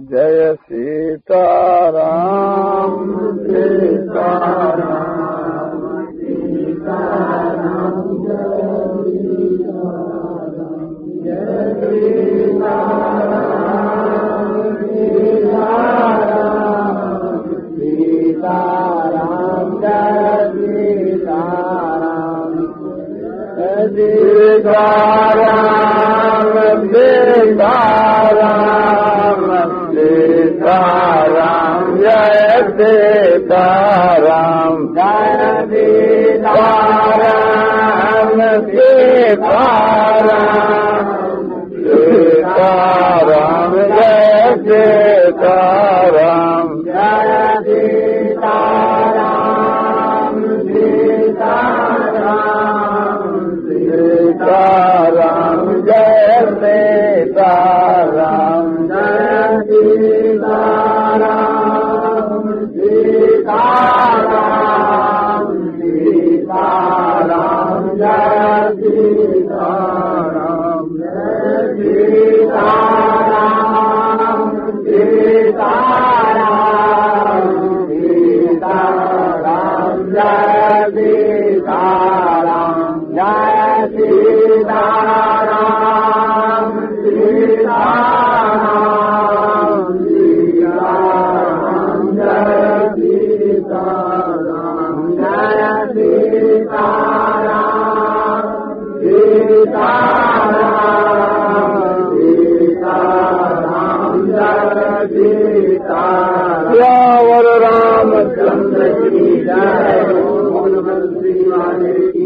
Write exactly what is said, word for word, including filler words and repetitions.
जय सीताराम सीताराम सीताराम जय सीताराम सीताराम सीताराम जय सीताराम सीताराम सीताराम सीताराम जय सीताराम जय सीताराम सीताराम सीताराम जय सीताराम जय सीताराम सीताराम सीताराम जय सीताराम जय सीताराम सीताराम सीताराम जय सीताराम जय सीताराम सीताराम सीताराम जय सीताराम जय सीताराम सीताराम सीताराम जय सीताराम जय सीताराम सीताराम सीताराम जय सीताराम राम रामचंद्र की जय।